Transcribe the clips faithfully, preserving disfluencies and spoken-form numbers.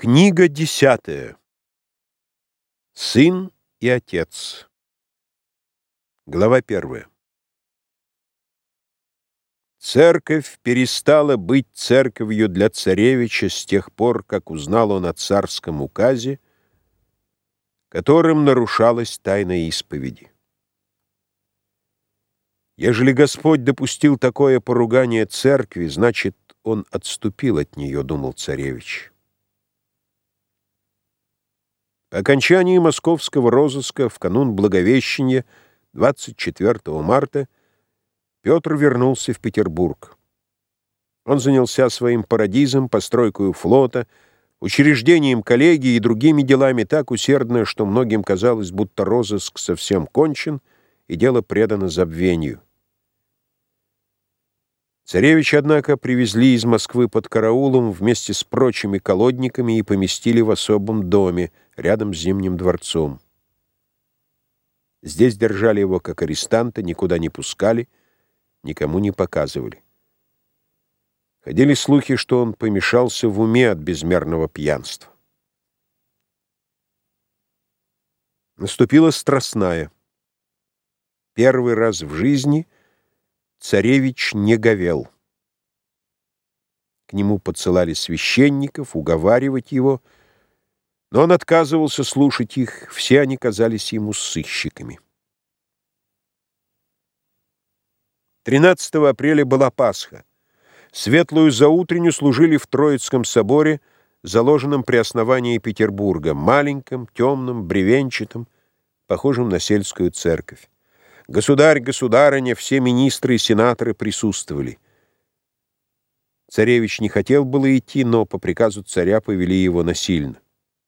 Книга десятая. Сын и отец. Глава первая. Церковь перестала быть церковью для царевича с тех пор, как узнал он о царском указе, которым нарушалась тайна исповеди. Ежели Господь допустил такое поругание церкви, значит, он отступил от нее, думал царевич. По окончании московского розыска в канун Благовещения, двадцать четвёртого марта, Петр вернулся в Петербург. Он занялся своим парадизом, постройкой флота, учреждением коллегии и другими делами так усердно, что многим казалось, будто розыск совсем кончен и дело предано забвению. Царевича, однако, привезли из Москвы под караулом вместе с прочими колодниками и поместили в особом доме, рядом с Зимним дворцом. Здесь держали его как арестанта, никуда не пускали, никому не показывали. Ходили слухи, что он помешался в уме от безмерного пьянства. Наступила страстная. Первый раз в жизни царевич не говел. К нему подсылали священников уговаривать его, но он отказывался слушать их, все они казались ему сыщиками. тринадцатого апреля была Пасха. Светлую заутренню служили в Троицком соборе, заложенном при основании Петербурга, маленьком, темном, бревенчатом, похожем на сельскую церковь. Государь, государыня, все министры и сенаторы присутствовали. Царевич не хотел было идти, но по приказу царя повели его насильно.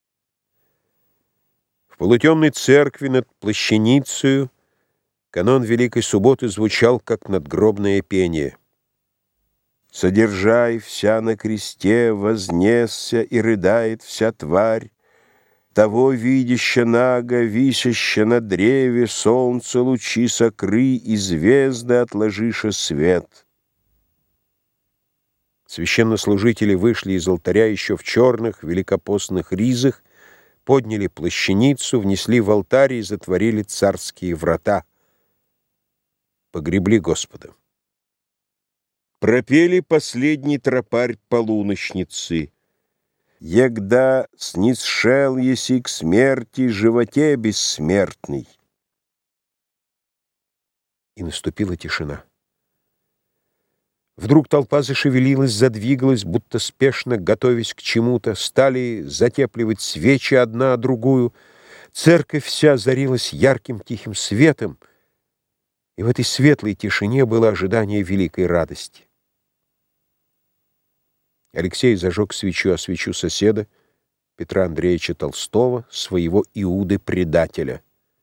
В полутемной церкви над плащаницею канон Великой Субботы звучал, как надгробное пение. «Содержай вся на кресте, вознесся и рыдает вся тварь, того видяща наго, висяща на древе, солнце лучи сокры и звезды отложиша свет». Священнослужители вышли из алтаря еще в черных великопостных ризах, подняли плащаницу, внесли в алтарь и затворили царские врата. Погребли Господа. Пропели последний тропарь полуночницы. «Егда снисшел еси к смерти, животе бессмертный». И наступила тишина. Вдруг толпа зашевелилась, задвигалась, будто спешно готовясь к чему-то, стали затепливать свечи одна о другую. Церковь вся озарилась ярким тихим светом, и в этой светлой тишине было ожидание великой радости. Алексей зажег свечу, а свечу соседа, Петра Андреевича Толстого, своего Иуды-предателя.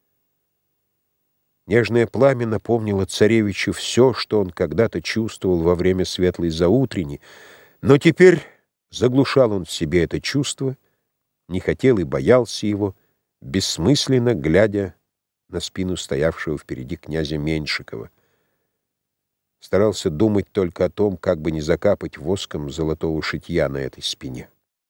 Нежное пламя напомнило царевичу все, что он когда-то чувствовал во время светлой заутрени, но теперь заглушал он в себе это чувство, не хотел и боялся его, бессмысленно глядя на спину стоявшего впереди князя Меньшикова. Старался думать только о том, как бы не закапать воском золотого шитья на этой спине.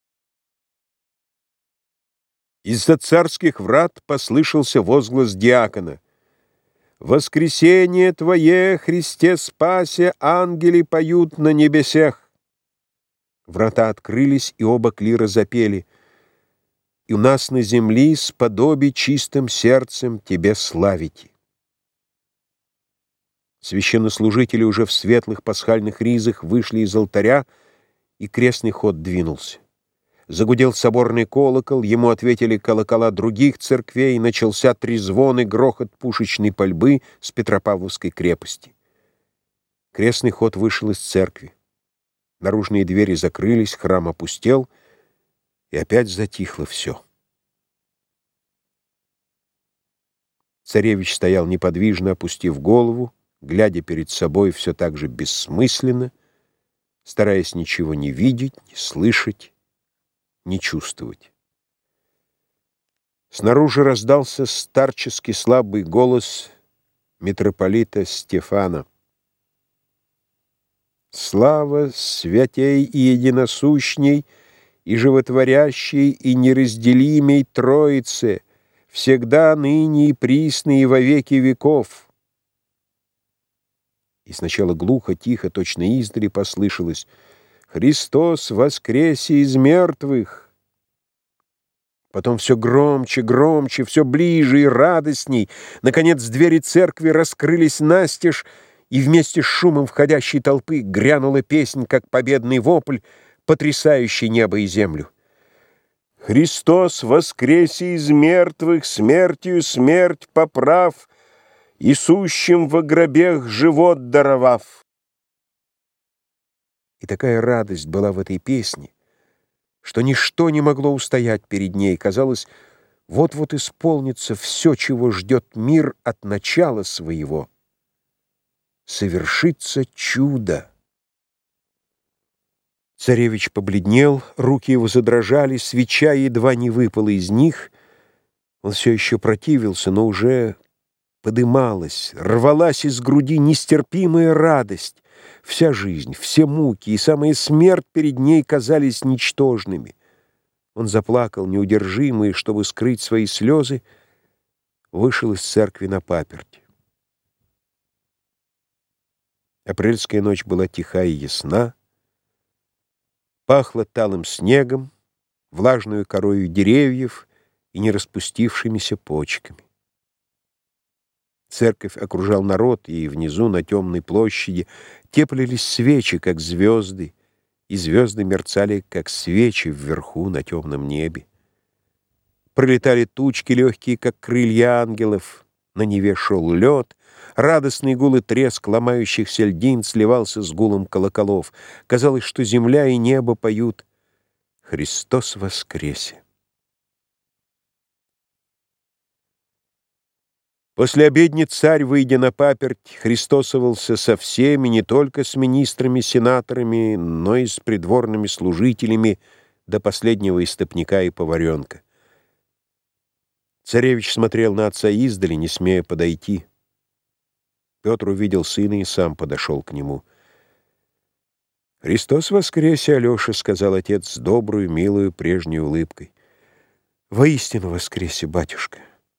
Из-за царских врат послышался возглас диакона: «Воскресение Твое, Христе спасе, ангели поют на небесех». Врата открылись, и оба клира запели: «И у нас на земли сподоби чистым сердцем Тебе славите». Священнослужители уже в светлых пасхальных ризах вышли из алтаря, и крестный ход двинулся. Загудел соборный колокол, ему ответили колокола других церквей, начался трезвон и грохот пушечной пальбы с Петропавловской крепости. Крестный ход вышел из церкви. Наружные двери закрылись, храм опустел, и опять затихло все. Царевич стоял неподвижно, опустив голову, глядя перед собой все так же бессмысленно, стараясь ничего не видеть, не слышать, не чувствовать. Снаружи раздался старческий слабый голос митрополита Стефана: «Слава святей и единосущней и животворящей, и неразделимой Троице, всегда, ныне и присно, и во веки веков. И сначала глухо, тихо, точно издали послышалось: «Христос воскресе из мертвых!» Потом все громче, громче, все ближе и радостней. Наконец двери церкви раскрылись настежь, и вместе с шумом входящей толпы грянула песнь, как победный вопль, потрясающий небо и землю. «Христос воскресе из мертвых, смертью смерть поправ, и сущим во гробех живот даровав». И такая радость была в этой песне, что ничто не могло устоять перед ней. Казалось, вот-вот исполнится все, чего ждет мир от начала своего. Совершится чудо. Царевич побледнел, руки его задрожали, свеча едва не выпала из них. Он все еще противился, но уже подымалась, рвалась из груди нестерпимая радость. Вся жизнь, все муки и самая смерть перед ней казались ничтожными. Он заплакал неудержимо, и, чтобы скрыть свои слезы, вышел из церкви на паперть. Апрельская ночь была тиха и ясна, пахла талым снегом, влажную корою деревьев и не распустившимися почками. Церковь окружал народ, и внизу, на темной площади, теплились свечи, как звезды, и звезды мерцали, как свечи вверху на темном небе. Пролетали тучки легкие, как крылья ангелов, на Неве шел лед, радостный гул и треск ломающихся льдин сливался с гулом колоколов. Казалось, что земля и небо поют «Христос воскресе». После обедни царь, выйдя на паперть, христосовался со всеми, не только с министрами, сенаторами, но и с придворными служителями до последнего истопника и поваренка. Царевич смотрел на отца издали, не смея подойти. Петр увидел сына и сам подошел к нему. «Христос воскресе, Алеша», — сказал отец с добрую, милую, прежней улыбкой. «Воистину воскресе, батюшка».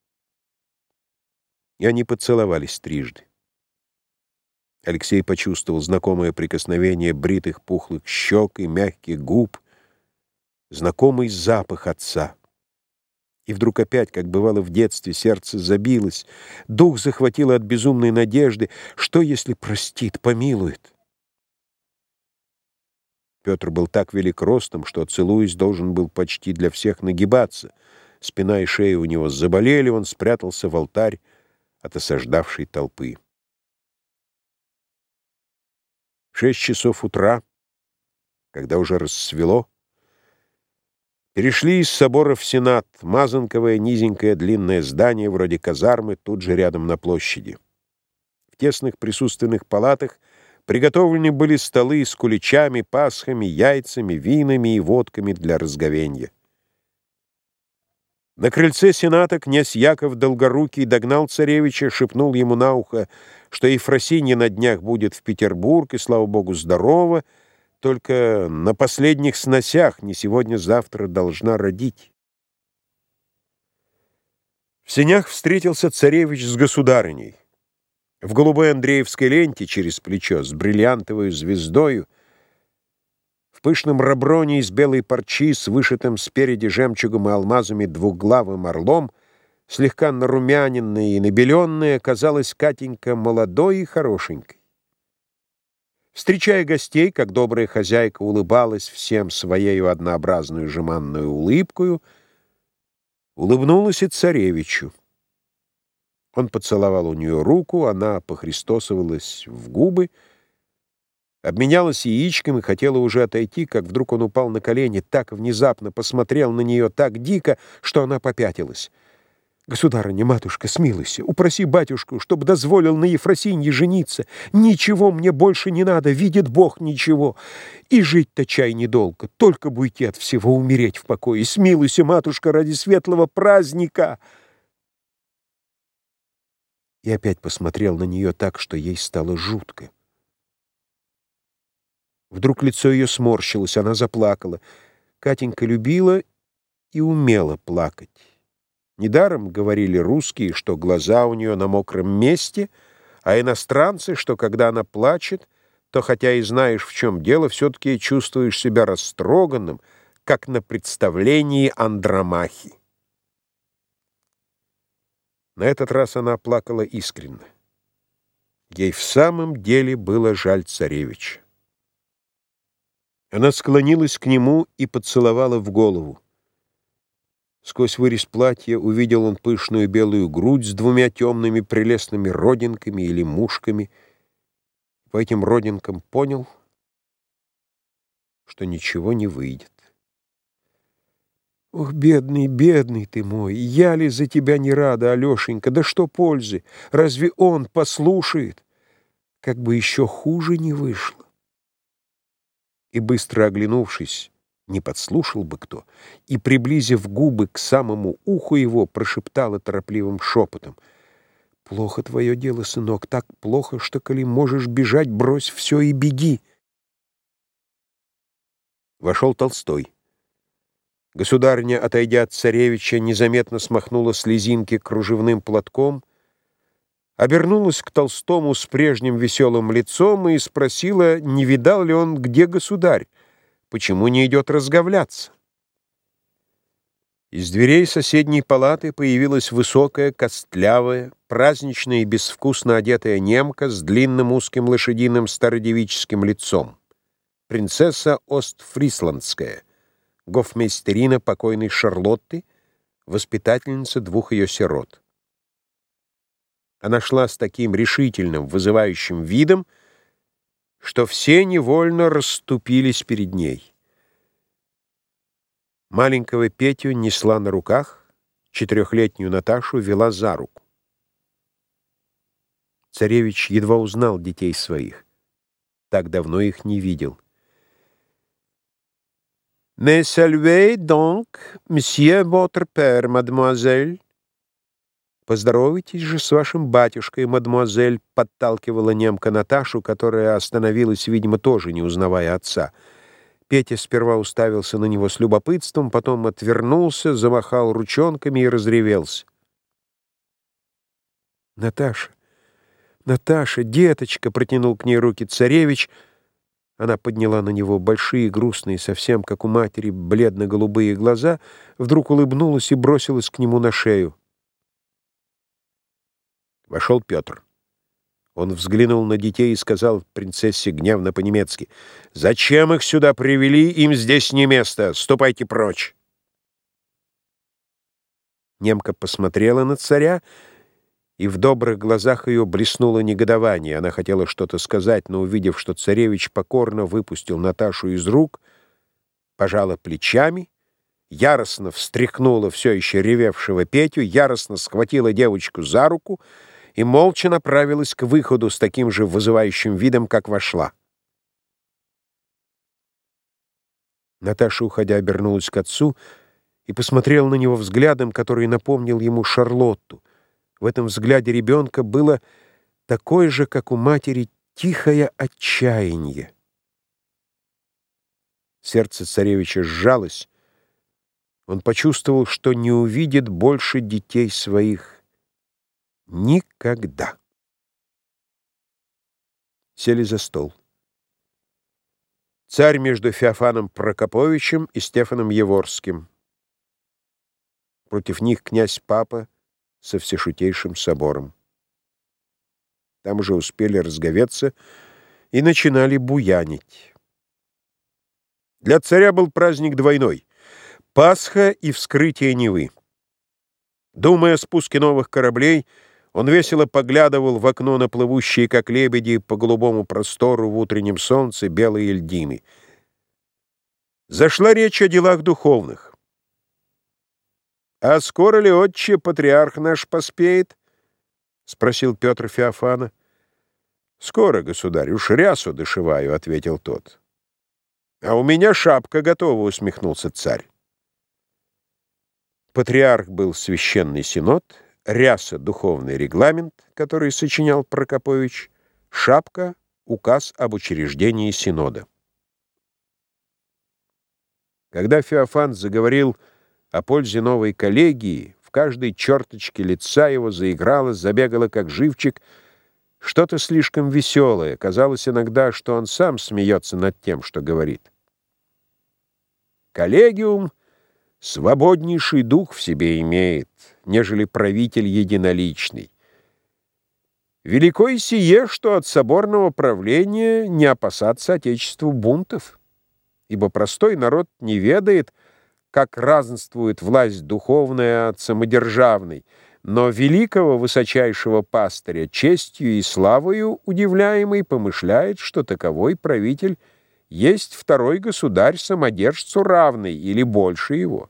И они поцеловались трижды. Алексей почувствовал знакомое прикосновение бритых пухлых щек и мягких губ, знакомый запах отца. И вдруг опять, как бывало в детстве, сердце забилось, дух захватило от безумной надежды, что, если простит, помилует. Петр был так велик ростом, что, целуясь, должен был почти для всех нагибаться. Спина и шея у него заболели, он спрятался в алтарь от осаждавшей толпы. В шесть часов утра, когда уже рассвело, перешли из собора в Сенат, мазанковое низенькое длинное здание, вроде казармы, тут же рядом на площади. В тесных присутственных палатах приготовлены были столы с куличами, пасхами, яйцами, винами и водками для разговенья. На крыльце Сената князь Яков Долгорукий догнал царевича, шепнул ему на ухо, что Ефросинья на днях будет в Петербург, и, слава богу, здорова, только на последних сносях, не сегодня-завтра должна родить. В сенях встретился царевич с государыней. В голубой андреевской ленте через плечо, с бриллиантовой звездою, в пышном роброне из белой парчи с вышитым спереди жемчугом и алмазами двуглавым орлом, слегка нарумяненная и набеленная, казалась Катенька молодой и хорошенькой. Встречая гостей, как добрая хозяйка улыбалась всем своею однообразную жеманную улыбкою, улыбнулась и царевичу. Он поцеловал у нее руку, она похристосовалась в губы, обменялась яичком и хотела уже отойти, как вдруг он упал на колени, так внезапно посмотрел на нее так дико, что она попятилась. «Государыня, матушка, смилуйся, упроси батюшку, чтобы дозволил на Ефросинье жениться. Ничего мне больше не надо, видит Бог, ничего. И жить-то чай недолго, только бы уйти от всего, умереть в покое. Смилуйся, матушка, ради светлого праздника!» И опять посмотрел на нее так, что ей стало жутко. Вдруг лицо ее сморщилось, она заплакала. Катенька любила и умела плакать. Недаром говорили русские, что глаза у нее на мокром месте, а иностранцы, что когда она плачет, то, хотя и знаешь, в чем дело, все-таки чувствуешь себя растроганным, как на представлении Андромахи. На этот раз она плакала искренне. Ей в самом деле было жаль царевича. Она склонилась к нему и поцеловала в голову. Сквозь вырез платья увидел он пышную белую грудь с двумя темными прелестными родинками или мушками. По этим родинкам понял, что ничего не выйдет. «Ох, бедный, бедный ты мой! Я ли за тебя не рада, Алешенька? Да что пользы? Разве он послушает? Как бы еще хуже не вышло!» И, быстро оглянувшись, не подслушал бы кто, и, приблизив губы к самому уху его, прошептала торопливым шепотом: «Плохо твое дело, сынок, так плохо, что, коли можешь бежать, брось все и беги». Вошел Толстой. Государыня, отойдя от царевича, незаметно смахнула слезинки кружевным платком, обернулась к Толстому с прежним веселым лицом и спросила, не видал ли он, где государь, почему не идет разговляться. Из дверей соседней палаты появилась высокая, костлявая, праздничная и безвкусно одетая немка с длинным узким лошадиным стародевическим лицом. Принцесса Остфрисландская, гофмейстерина покойной Шарлотты, воспитательница двух ее сирот. Она шла с таким решительным, вызывающим видом, что все невольно расступились перед ней. Маленького Петю несла на руках, четырехлетнюю Наташу вела за руку. Царевич едва узнал детей своих, так давно их не видел. «Mais saluez donc, monsieur votre père, mademoiselle». «Поздоровайтесь же с вашим батюшкой, мадемуазель», — подталкивала немка Наташу, которая остановилась, видимо, тоже не узнавая отца. Петя сперва уставился на него с любопытством, потом отвернулся, замахал ручонками и разревелся. «Наташа, Наташа, деточка!» — протянул к ней руки царевич. Она подняла на него большие, грустные, совсем как у матери, бледно-голубые глаза, вдруг улыбнулась и бросилась к нему на шею. Вошел Петр. Он взглянул на детей и сказал принцессе гневно по-немецки: «Зачем их сюда привели? Им здесь не место. Ступайте прочь!» Немка посмотрела на царя, и в добрых глазах ее блеснуло негодование. Она хотела что-то сказать, но, увидев, что царевич покорно выпустил Наташу из рук, пожала плечами, яростно встряхнула все еще ревевшего Петю, яростно схватила девочку за руку и молча направилась к выходу с таким же вызывающим видом, как вошла. Наташа, уходя, обернулась к отцу и посмотрела на него взглядом, который напомнил ему Шарлотту. В этом взгляде ребенка было такое же, как у матери, тихое отчаяние. Сердце царевича сжалось. Он почувствовал, что не увидит больше детей своих никогда. Сели за стол. Царь между Феофаном Прокоповичем и Стефаном Еворским. Против них князь-папа со всешутейшим собором. Там же успели разговеться и начинали буянить. Для царя был праздник двойной — Пасха и вскрытие Невы. Думая о спуске новых кораблей, он весело поглядывал в окно на плывущие, как лебеди, по голубому простору в утреннем солнце белые льдины. Зашла речь о делах духовных. «А скоро ли, отче, патриарх наш поспеет?» — спросил Петр Феофана. «Скоро, государь, уж рясу дошиваю», — ответил тот. «А у меня шапка готова», — усмехнулся царь. Патриарх был священный синод, ряса — духовный регламент, который сочинял Прокопович, шапка — указ об учреждении синода. Когда Феофан заговорил о пользе новой коллегии, в каждой черточке лица его заиграло, забегало, как живчик, что-то слишком веселое. Казалось иногда, что он сам смеется над тем, что говорит. Коллегиум свободнейший дух в себе имеет, нежели правитель единоличный. Велико и сие, что от соборного правления не опасаться отечеству бунтов, ибо простой народ не ведает, как разнствует власть духовная от самодержавной, но великого высочайшего пастыря честью и славою удивляемый помышляет, что таковой правитель есть второй государь самодержцу равный или больше его.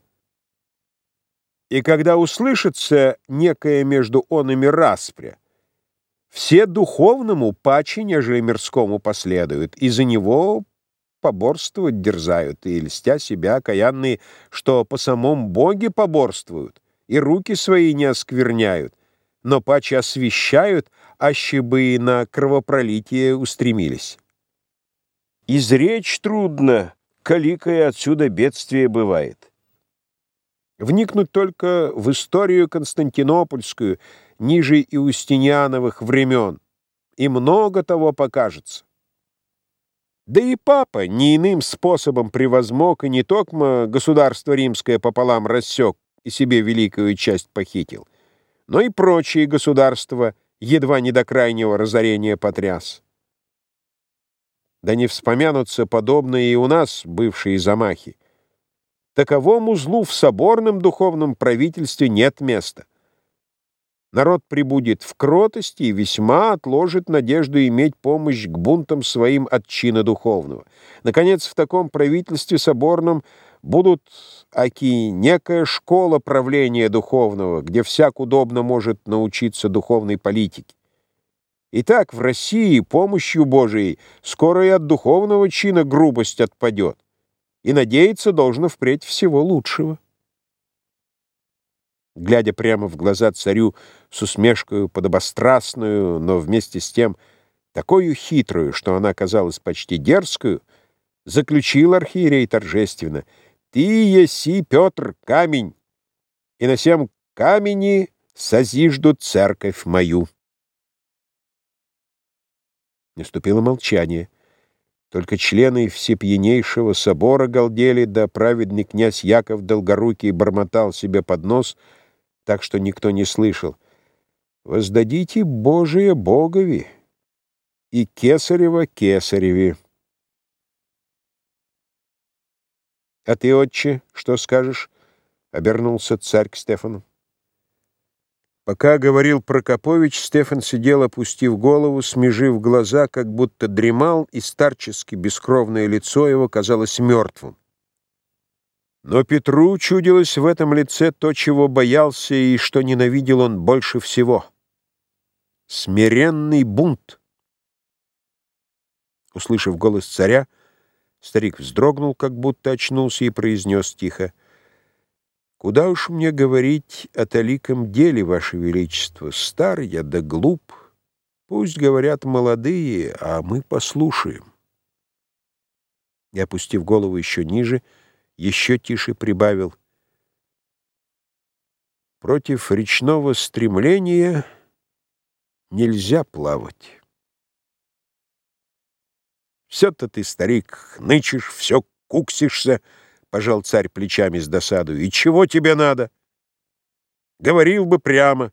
И когда услышится некое между онами распря, все духовному паче, нежели мирскому последуют, и за него поборствовать дерзают, и, льстя себя, окаянные, что по самом Боге поборствуют, и руки свои не оскверняют, но паче освящают, аще бы и на кровопролитие устремились. Изречь трудно, коликое отсюда бедствие бывает. Вникнуть только в историю константинопольскую, ниже Иустиниановых времен, и много того покажется. Да и папа не иным способом превозмог и не токмо государство римское пополам рассек и себе великую часть похитил, но и прочие государства едва не до крайнего разорения потряс. Да не вспомянутся подобные и у нас бывшие замахи. Таковому злу в соборном духовном правительстве нет места. Народ пребудет в кротости и весьма отложит надежду иметь помощь к бунтам своим от чина духовного. Наконец, в таком правительстве соборном будут аки некая школа правления духовного, где всяк удобно может научиться духовной политике. Итак, в России помощью Божией скоро и от духовного чина грубость отпадет, и надеяться должно впредь всего лучшего. Глядя прямо в глаза царю с усмешкою подобострастную, но вместе с тем такою хитрую, что она казалась почти дерзкою, заключил архиерей торжественно: «Ты еси, Петр, камень, и на сем камени созижду церковь мою». Наступило молчание. Только члены всепьянейшего собора галдели, да праведный князь Яков Долгорукий бормотал себе под нос, так что никто не слышал: «Воздадите Божие Богови и Кесарева Кесареве». «А ты, отче, что скажешь?» — обернулся царь к Стефану. Пока говорил Прокопович, Стефан сидел, опустив голову, смежив глаза, как будто дремал, и старчески бескровное лицо его казалось мертвым. Но Петру чудилось в этом лице то, чего боялся и что ненавидел он больше всего — смиренный бунт. Услышав голос царя, старик вздрогнул, как будто очнулся, и произнес тихо: «Куда уж мне говорить о таликом деле, Ваше Величество? Стар я да глуп. Пусть говорят молодые, а мы послушаем». И, опустив голову еще ниже, еще тише прибавил: «Против речного стремления нельзя плавать». «Все-то ты, старик, нычешь, все куксишься», — пожал царь плечами с досадою. «И чего тебе надо? Говорил бы прямо».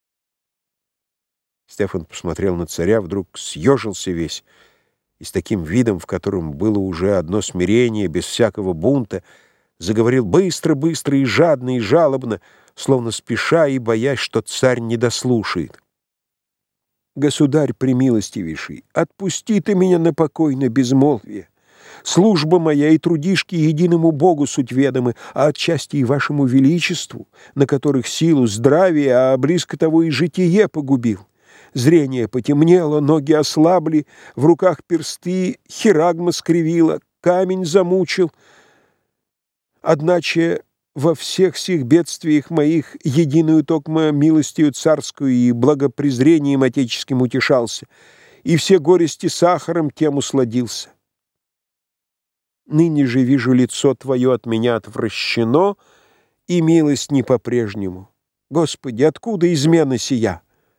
Стефан посмотрел на царя, вдруг съежился весь, и с таким видом, в котором было уже одно смирение, без всякого бунта, заговорил быстро, быстро и жадно, и жалобно, словно спеша и боясь, что царь не дослушает. «Государь премилостивейший, отпусти ты меня на покой, на безмолвие. Служба моя и трудишки единому Богу суть ведомы, а отчасти и вашему величеству, на которых силу, здравие, а близко того и житие погубил. Зрение потемнело, ноги ослабли, в руках персты хирагма скривила, камень замучил. Одначе во всех сих бедствиях моих единую токмо милостью царскую и благопрезрением отеческим утешался, и все горести сахаром тем усладился. Ныне же вижу лицо Твое от меня отвращено, и милость не по-прежнему. Господи, откуда измена сия?»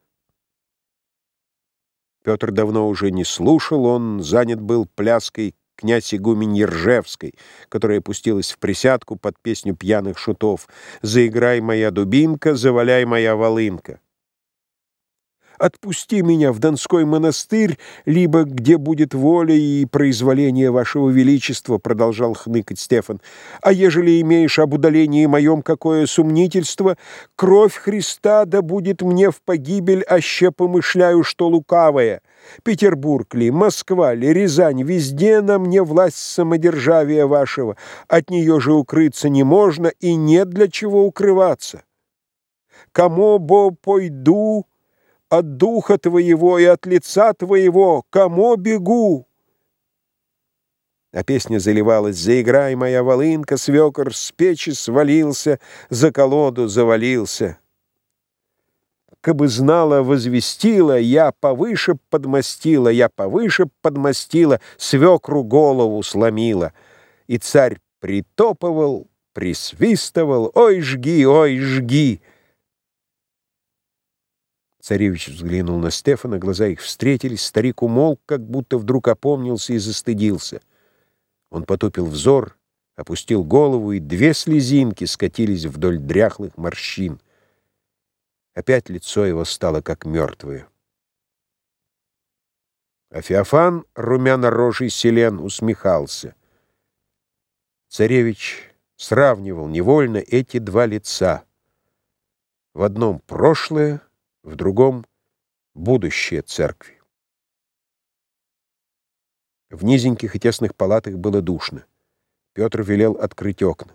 Петр давно уже не слушал, он занят был пляской князь игуменьи Ржевской, которая пустилась в присядку под песню пьяных шутов: «Заиграй, моя дубинка, заваляй, моя волынка». «Отпусти меня в Донской монастырь, либо где будет воля и произволение вашего величества», — продолжал хныкать Стефан. «А ежели имеешь об удалении моем какое сумнительство, кровь Христа да будет мне в погибель, аще помышляю, что лукавое. Петербург ли, Москва ли, Рязань, везде на мне власть самодержавия вашего. От нее же укрыться не можно, и нет для чего укрываться. Кому бо пойду от духа твоего и от лица твоего, кому бегу?» А песня заливалась: «Заиграй, моя волынка, свекор с печи свалился, за колоду завалился. Кабы знала, возвестила, я повыше подмостила, я повыше подмостила, свекру голову сломила». И царь притопывал, присвистывал: «Ой, жги, ой, жги!» Царевич взглянул на Стефана, глаза их встретились, старик умолк, как будто вдруг опомнился и застыдился. Он потупил взор, опустил голову, и две слезинки скатились вдоль дряхлых морщин. Опять лицо его стало как мертвое. А Феофан, румяно-рожий селен, усмехался. Царевич сравнивал невольно эти два лица. В одном прошлое, в другом — будущее церкви. В низеньких и тесных палатах было душно. Петр велел открыть окна.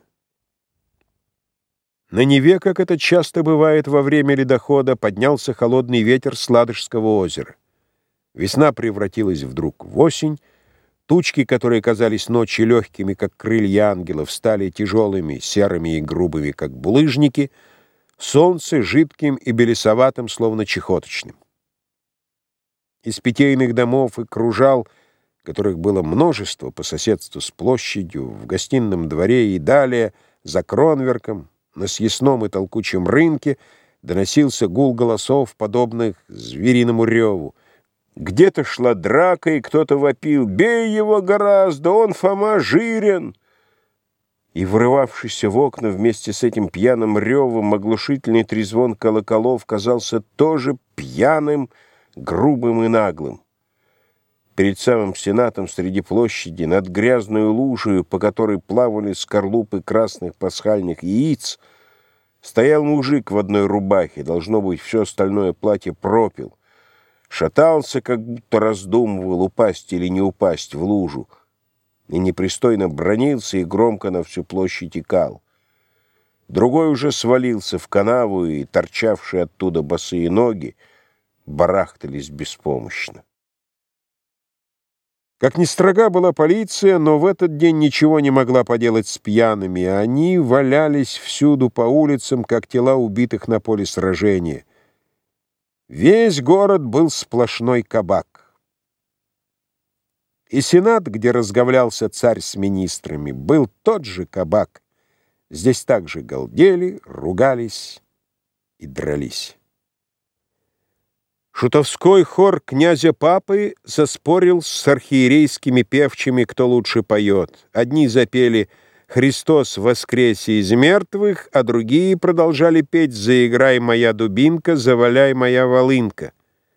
На Неве, как это часто бывает во время ледохода, поднялся холодный ветер с Ладожского озера. Весна превратилась вдруг в осень. Тучки, которые казались ночью легкими, как крылья ангелов, стали тяжелыми, серыми и грубыми, как булыжники. Солнце жидким и белесоватым, словно чехоточным. Из питейных домов и кружал, которых было множество по соседству с площадью, в гостином дворе и далее, за Кронверком, на съестном и толкучем рынке, доносился гул голосов, подобных звериному реву. Где-то шла драка, и кто-то вопил: «Бей его гораздо, он, Фома, жирен!» И врывавшийся в окна вместе с этим пьяным ревом оглушительный трезвон колоколов казался тоже пьяным, грубым и наглым. Перед самым сенатом среди площади, над грязной лужей, по которой плавали скорлупы красных пасхальных яиц, стоял мужик в одной рубахе, должно быть, все остальное платье пропил. Шатался, как будто раздумывал, упасть или не упасть в лужу, и непристойно бранился и громко на всю площадь икал. Другой уже свалился в канаву, и торчавшие оттуда босые ноги барахтались беспомощно. Как ни строга была полиция, но в этот день ничего не могла поделать с пьяными. Они валялись всюду по улицам, как тела убитых на поле сражения. Весь город был сплошной кабак. И сенат, где разговлялся царь с министрами, был тот же кабак. Здесь также галдели, ругались и дрались. Шутовской хор князя Папы заспорил с архиерейскими певчими, кто лучше поет. Одни запели «Христос воскресе из мертвых», а другие продолжали петь «Заиграй, моя дубинка, заваляй, моя волынка».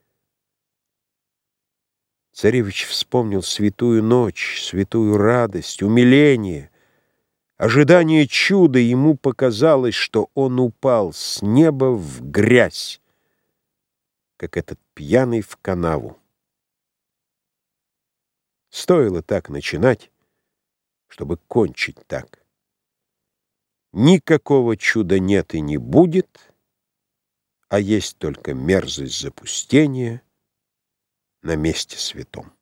Царевич вспомнил святую ночь, святую радость, умиление, ожидание чуда. Ему показалось, что он упал с неба в грязь, как этот пьяный в канаву. Стоило так начинать, чтобы кончить так. Никакого чуда нет и не будет, а есть только мерзость запустения на месте святом.